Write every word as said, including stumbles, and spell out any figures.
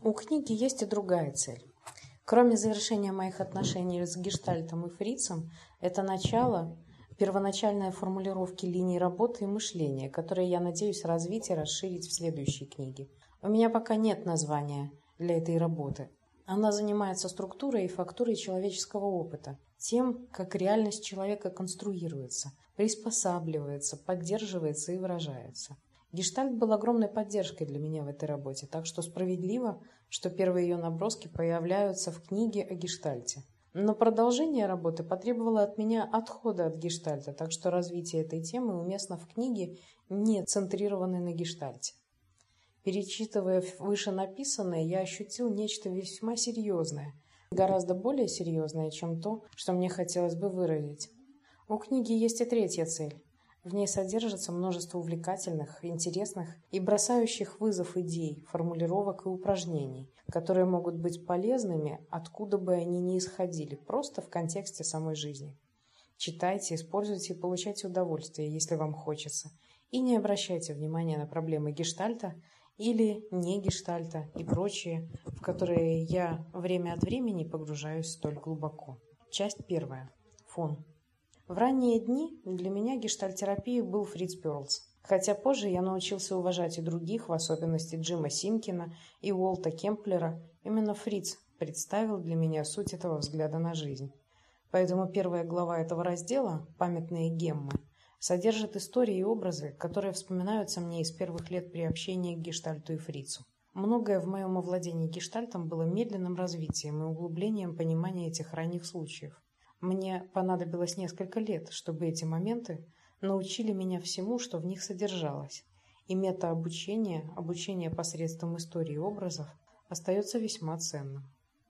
У книги есть и другая цель. Кроме завершения моих отношений с Гештальтом и Фрицем, это начало первоначальной формулировки линий работы и мышления, которые я надеюсь развить и расширить в следующей книге. У меня пока нет названия для этой работы. Она занимается структурой и фактурой человеческого опыта, тем, как реальность человека конструируется, приспосабливается, поддерживается и выражается. Гештальт был огромной поддержкой для меня в этой работе, так что справедливо, что первые ее наброски появляются в книге о Гештальте. Но продолжение работы потребовало от меня отхода от Гештальта, так что развитие этой темы уместно в книге, не центрированной на Гештальте. Перечитывая вышенаписанное, я ощутил нечто весьма серьезное, гораздо более серьезное, чем то, что мне хотелось бы выразить. У книги есть и третья цель. В ней содержится множество увлекательных, интересных и бросающих вызов идей, формулировок и упражнений, которые могут быть полезными, откуда бы они ни исходили, просто в контексте самой жизни. Читайте, используйте и получайте удовольствие, если вам хочется, и не обращайте внимания на проблемы Гештальта или не Гештальта и прочие, в которые я время от времени погружаюсь столь глубоко. Часть первая. Фон. В ранние дни для меня гештальтерапией был Фриц Перлс, хотя позже я научился уважать и других, в особенности Джима Симкина и Уолта Кемплера. Именно Фриц представил для меня суть этого взгляда на жизнь. Поэтому первая глава этого раздела «Памятные геммы» содержит истории и образы, которые вспоминаются мне из первых лет при общении к Гештальту и Фрицу. Многое в моем овладении Гештальтом было медленным развитием и углублением понимания этих ранних случаев. Мне понадобилось несколько лет, чтобы эти моменты научили меня всему, что в них содержалось, и метаобучение, обучение посредством истории и образов, остается весьма ценным.